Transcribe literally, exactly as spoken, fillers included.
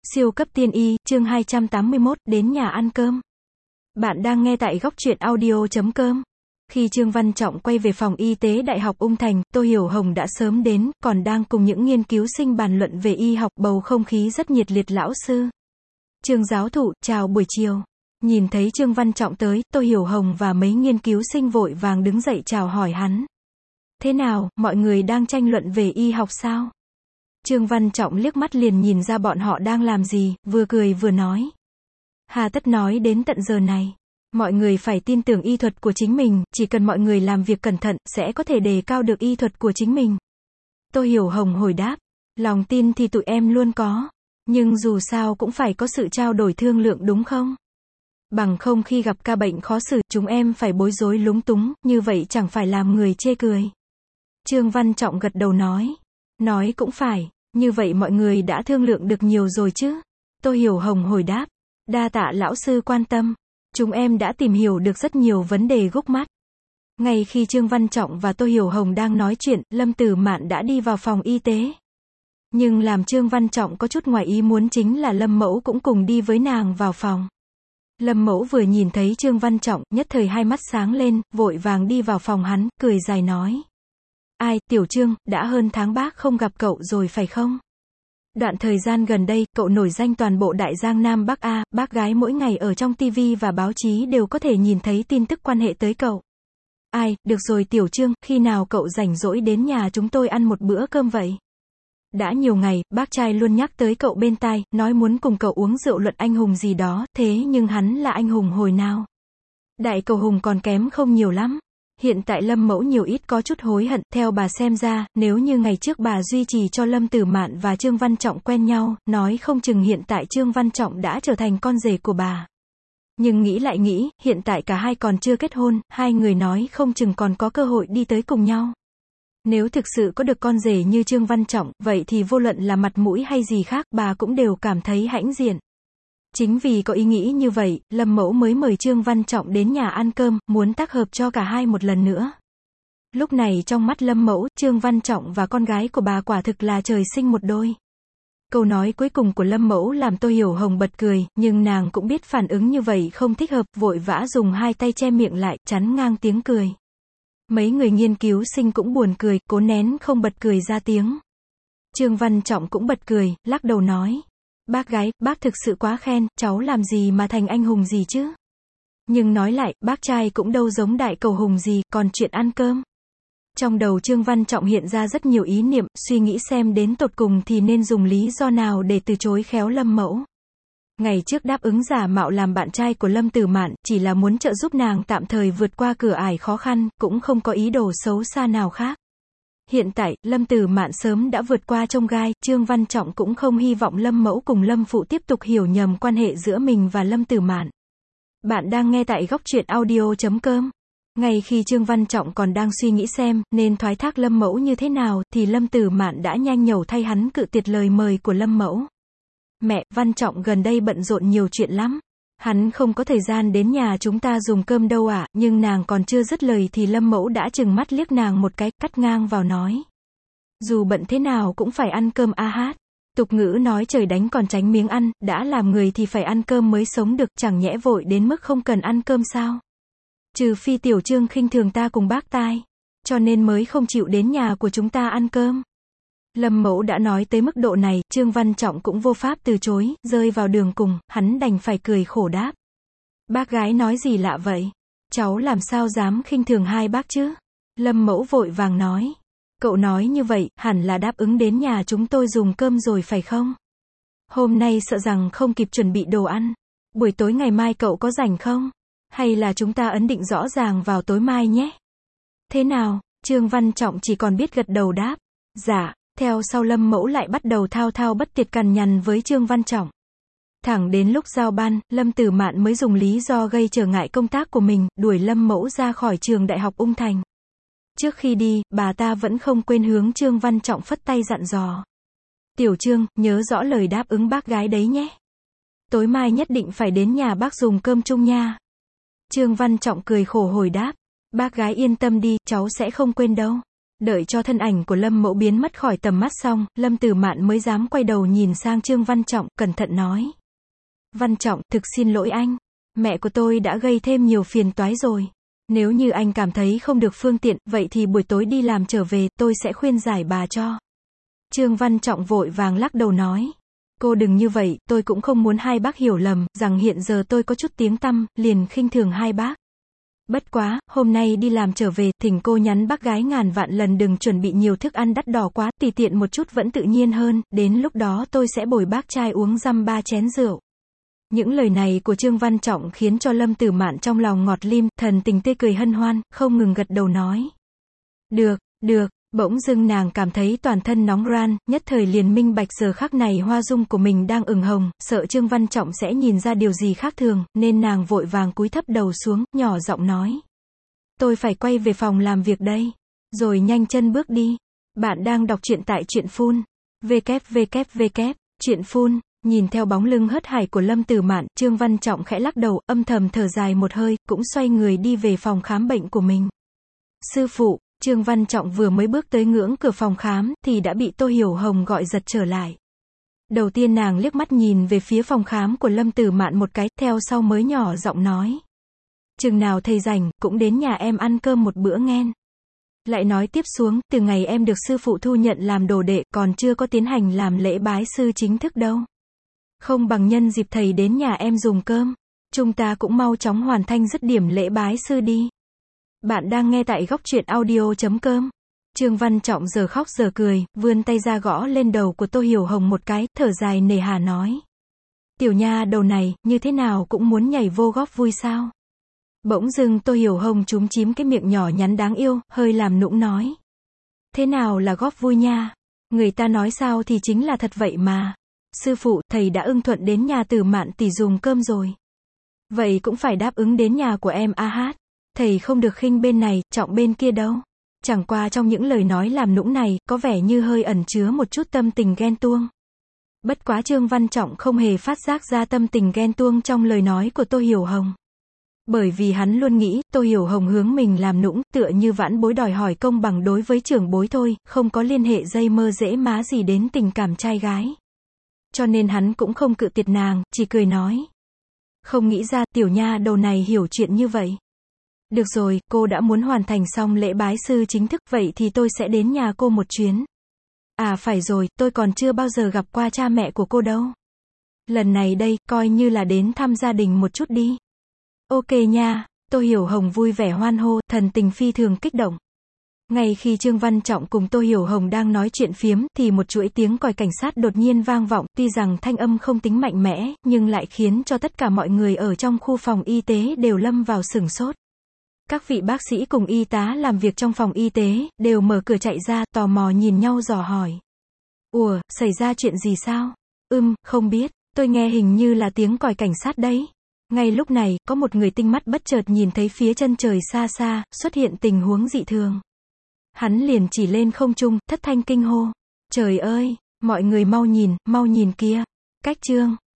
Siêu cấp tiên y, chương hai trăm tám mươi mốt, đến nhà ăn cơm. Bạn đang nghe tại góc truyện audio chấm com. Khi Trương Văn Trọng quay về phòng y tế Đại học Ung Thành, Tô Hiểu Hồng đã sớm đến, còn đang cùng những nghiên cứu sinh bàn luận về y học, bầu không khí rất nhiệt liệt. Lão sư, Trương giáo thụ, chào buổi chiều. Nhìn thấy Trương Văn Trọng tới, Tô Hiểu Hồng và mấy nghiên cứu sinh vội vàng đứng dậy chào hỏi hắn. Thế nào, mọi người đang tranh luận về y học sao? Trương Văn Trọng liếc mắt liền nhìn ra bọn họ đang làm gì, vừa cười vừa nói. Hà tất nói đến tận giờ này. Mọi người phải tin tưởng y thuật của chính mình, chỉ cần mọi người làm việc cẩn thận, sẽ có thể đề cao được y thuật của chính mình. Tô Hiểu Hồng hồi đáp. Lòng tin thì tụi em luôn có. Nhưng dù sao cũng phải có sự trao đổi thương lượng đúng không? Bằng không khi gặp ca bệnh khó xử, chúng em phải bối rối lúng túng, như vậy chẳng phải làm người chê cười. Trương Văn Trọng gật đầu nói. Nói cũng phải, như vậy mọi người đã thương lượng được nhiều rồi chứ? Tô Hiểu Hồng hồi đáp. Đa tạ lão sư quan tâm. Chúng em đã tìm hiểu được rất nhiều vấn đề gốc mắt. Ngay khi Trương Văn Trọng và Tô Hiểu Hồng đang nói chuyện, Lâm Tử Mạn đã đi vào phòng y tế. Nhưng làm Trương Văn Trọng có chút ngoài ý muốn chính là Lâm Mẫu cũng cùng đi với nàng vào phòng. Lâm Mẫu vừa nhìn thấy Trương Văn Trọng, nhất thời hai mắt sáng lên, vội vàng đi vào phòng hắn, cười dài nói. Ai, Tiểu Trương, đã hơn tháng bác không gặp cậu rồi phải không? Đoạn thời gian gần đây, cậu nổi danh toàn bộ Đại Giang Nam Bắc A, bác gái mỗi ngày ở trong tivi và báo chí đều có thể nhìn thấy tin tức quan hệ tới cậu. Ai, được rồi Tiểu Trương, khi nào cậu rảnh rỗi đến nhà chúng tôi ăn một bữa cơm vậy? Đã nhiều ngày, bác trai luôn nhắc tới cậu bên tai, nói muốn cùng cậu uống rượu luận anh hùng gì đó, thế nhưng hắn là anh hùng hồi nào? Đại cầu hùng còn kém không nhiều lắm. Hiện tại Lâm Mẫu nhiều ít có chút hối hận, theo bà xem ra, nếu như ngày trước bà duy trì cho Lâm Tử Mạn và Trương Văn Trọng quen nhau, nói không chừng hiện tại Trương Văn Trọng đã trở thành con rể của bà. Nhưng nghĩ lại nghĩ, hiện tại cả hai còn chưa kết hôn, hai người nói không chừng còn có cơ hội đi tới cùng nhau. Nếu thực sự có được con rể như Trương Văn Trọng, vậy thì vô luận là mặt mũi hay gì khác, bà cũng đều cảm thấy hãnh diện. Chính vì có ý nghĩ như vậy, Lâm Mẫu mới mời Trương Văn Trọng đến nhà ăn cơm, muốn tác hợp cho cả hai một lần nữa. Lúc này trong mắt Lâm Mẫu, Trương Văn Trọng và con gái của bà quả thực là trời sinh một đôi. Câu nói cuối cùng của Lâm Mẫu làm Tô Hiểu Hồng bật cười, nhưng nàng cũng biết phản ứng như vậy không thích hợp, vội vã dùng hai tay che miệng lại, chắn ngang tiếng cười. Mấy người nghiên cứu sinh cũng buồn cười, cố nén không bật cười ra tiếng. Trương Văn Trọng cũng bật cười, lắc đầu nói. Bác gái, bác thực sự quá khen, cháu làm gì mà thành anh hùng gì chứ? Nhưng nói lại, bác trai cũng đâu giống đại cầu hùng gì, còn chuyện ăn cơm. Trong đầu Trương Văn Trọng hiện ra rất nhiều ý niệm, suy nghĩ xem đến tột cùng thì nên dùng lý do nào để từ chối khéo Lâm Mẫu. Ngày trước đáp ứng giả mạo làm bạn trai của Lâm Tử Mạn, chỉ là muốn trợ giúp nàng tạm thời vượt qua cửa ải khó khăn, cũng không có ý đồ xấu xa nào khác. Hiện tại, Lâm Tử Mạn sớm đã vượt qua chông gai, Trương Văn Trọng cũng không hy vọng Lâm Mẫu cùng Lâm Phụ tiếp tục hiểu nhầm quan hệ giữa mình và Lâm Tử Mạn. Bạn đang nghe tại góc truyện audio chấm com. Ngay khi Trương Văn Trọng còn đang suy nghĩ xem nên thoái thác Lâm Mẫu như thế nào, thì Lâm Tử Mạn đã nhanh nhẩu thay hắn cự tuyệt lời mời của Lâm Mẫu. Mẹ, Văn Trọng gần đây bận rộn nhiều chuyện lắm. Hắn không có thời gian đến nhà chúng ta dùng cơm đâu ạ, à, nhưng nàng còn chưa dứt lời thì Lâm Mẫu đã trừng mắt liếc nàng một cái, cắt ngang vào nói. Dù bận thế nào cũng phải ăn cơm a hát. Tục ngữ nói trời đánh còn tránh miếng ăn, đã làm người thì phải ăn cơm mới sống được, chẳng nhẽ vội đến mức không cần ăn cơm sao? Trừ phi Tiểu Trương khinh thường ta cùng bác tai, cho nên mới không chịu đến nhà của chúng ta ăn cơm. Lâm Mẫu đã nói tới mức độ này, Trương Văn Trọng cũng vô pháp từ chối, rơi vào đường cùng, hắn đành phải cười khổ đáp. Bác gái nói gì lạ vậy? Cháu làm sao dám khinh thường hai bác chứ? Lâm Mẫu vội vàng nói. Cậu nói như vậy, hẳn là đáp ứng đến nhà chúng tôi dùng cơm rồi phải không? Hôm nay sợ rằng không kịp chuẩn bị đồ ăn. Buổi tối ngày mai cậu có rảnh không? Hay là chúng ta ấn định rõ ràng vào tối mai nhé? Thế nào? Trương Văn Trọng chỉ còn biết gật đầu đáp. Dạ. Theo sau Lâm Mẫu lại bắt đầu thao thao bất tuyệt cằn nhằn với Trương Văn Trọng. Thẳng đến lúc giao ban, Lâm Tử Mạn mới dùng lý do gây trở ngại công tác của mình, đuổi Lâm Mẫu ra khỏi trường Đại học Ung Thành. Trước khi đi, bà ta vẫn không quên hướng Trương Văn Trọng phất tay dặn dò. Tiểu Trương, nhớ rõ lời đáp ứng bác gái đấy nhé. Tối mai nhất định phải đến nhà bác dùng cơm chung nha. Trương Văn Trọng cười khổ hồi đáp. Bác gái yên tâm đi, cháu sẽ không quên đâu. Đợi cho thân ảnh của Lâm Mẫu biến mất khỏi tầm mắt xong, Lâm Tử Mạn mới dám quay đầu nhìn sang Trương Văn Trọng, cẩn thận nói. Văn Trọng, thực xin lỗi anh. Mẹ của tôi đã gây thêm nhiều phiền toái rồi. Nếu như anh cảm thấy không được phương tiện, vậy thì buổi tối đi làm trở về, tôi sẽ khuyên giải bà cho. Trương Văn Trọng vội vàng lắc đầu nói. Cô đừng như vậy, tôi cũng không muốn hai bác hiểu lầm, rằng hiện giờ tôi có chút tiếng tăm, liền khinh thường hai bác. Bất quá, hôm nay đi làm trở về, thỉnh cô nhắn bác gái ngàn vạn lần đừng chuẩn bị nhiều thức ăn đắt đỏ quá, tùy tiện một chút vẫn tự nhiên hơn, đến lúc đó tôi sẽ bồi bác trai uống dăm ba chén rượu. Những lời này của Trương Văn Trọng khiến cho Lâm Tử Mạn trong lòng ngọt lim, thần tình tươi cười hân hoan, không ngừng gật đầu nói. Được, được, bỗng dưng nàng cảm thấy toàn thân nóng ran, nhất thời liền minh bạch giờ khắc này hoa dung của mình đang ửng hồng, sợ Trương Văn Trọng sẽ nhìn ra điều gì khác thường, nên nàng vội vàng cúi thấp đầu xuống, nhỏ giọng nói. Tôi phải quay về phòng làm việc đây. Rồi nhanh chân bước đi. Bạn đang đọc truyện tại truyện phun. www. Truyện phun. Nhìn theo bóng lưng hớt hải của Lâm Tử Mạn, Trương Văn Trọng khẽ lắc đầu, âm thầm thở dài một hơi, cũng xoay người đi về phòng khám bệnh của mình. Sư phụ, Trương Văn Trọng vừa mới bước tới ngưỡng cửa phòng khám, thì đã bị Tô Hiểu Hồng gọi giật trở lại. Đầu tiên nàng liếc mắt nhìn về phía phòng khám của Lâm Tử Mạn một cái, theo sau mới nhỏ giọng nói. Chừng nào thầy rảnh, cũng đến nhà em ăn cơm một bữa nghen. Lại nói tiếp xuống, từ ngày em được sư phụ thu nhận làm đồ đệ, còn chưa có tiến hành làm lễ bái sư chính thức đâu. Không bằng nhân dịp thầy đến nhà em dùng cơm, chúng ta cũng mau chóng hoàn thành dứt điểm lễ bái sư đi. Bạn đang nghe tại góc truyện audio chấm com. Trương Văn Trọng giờ khóc giờ cười, vươn tay ra gõ lên đầu của Tô Hiểu Hồng một cái, thở dài nề hà nói. Tiểu nha đầu này, như thế nào cũng muốn nhảy vô góp vui sao? Bỗng dưng Tô Hiểu Hồng chúm chím cái miệng nhỏ nhắn đáng yêu, hơi làm nũng nói. Thế nào là góp vui nha? Người ta nói sao thì chính là thật vậy mà. Sư phụ, thầy đã ưng thuận đến nhà Tử Mạn tỷ dùng cơm rồi. Vậy cũng phải đáp ứng đến nhà của em a hát. Thầy không được khinh bên này, trọng bên kia đâu. Chẳng qua trong những lời nói làm nũng này, có vẻ như hơi ẩn chứa một chút tâm tình ghen tuông. Bất quá Trương Văn Trọng không hề phát giác ra tâm tình ghen tuông trong lời nói của Tô Hiểu Hồng. Bởi vì hắn luôn nghĩ, Tô Hiểu Hồng hướng mình làm nũng, tựa như vãn bối đòi hỏi công bằng đối với trưởng bối thôi, không có liên hệ dây mơ dễ má gì đến tình cảm trai gái. Cho nên hắn cũng không cự tuyệt nàng, chỉ cười nói. Không nghĩ ra, tiểu nha đầu này hiểu chuyện như vậy. Được rồi, cô đã muốn hoàn thành xong lễ bái sư chính thức, vậy thì tôi sẽ đến nhà cô một chuyến. À phải rồi, tôi còn chưa bao giờ gặp qua cha mẹ của cô đâu. Lần này đây, coi như là đến thăm gia đình một chút đi. Ok nha, Tô Hiểu Hồng vui vẻ hoan hô, thần tình phi thường kích động. Ngay khi Trương Văn Trọng cùng Tô Hiểu Hồng đang nói chuyện phiếm, thì một chuỗi tiếng còi cảnh sát đột nhiên vang vọng, tuy rằng thanh âm không tính mạnh mẽ, nhưng lại khiến cho tất cả mọi người ở trong khu phòng y tế đều lâm vào sửng sốt. Các vị bác sĩ cùng y tá làm việc trong phòng y tế, đều mở cửa chạy ra, tò mò nhìn nhau dò hỏi. Ủa, xảy ra chuyện gì sao? Ừm, không biết, tôi nghe hình như là tiếng còi cảnh sát đấy. Ngay lúc này, có một người tinh mắt bất chợt nhìn thấy phía chân trời xa xa, xuất hiện tình huống dị thường. Hắn liền chỉ lên không trung, thất thanh kinh hô. Trời ơi, mọi người mau nhìn, mau nhìn kia. Cách Trương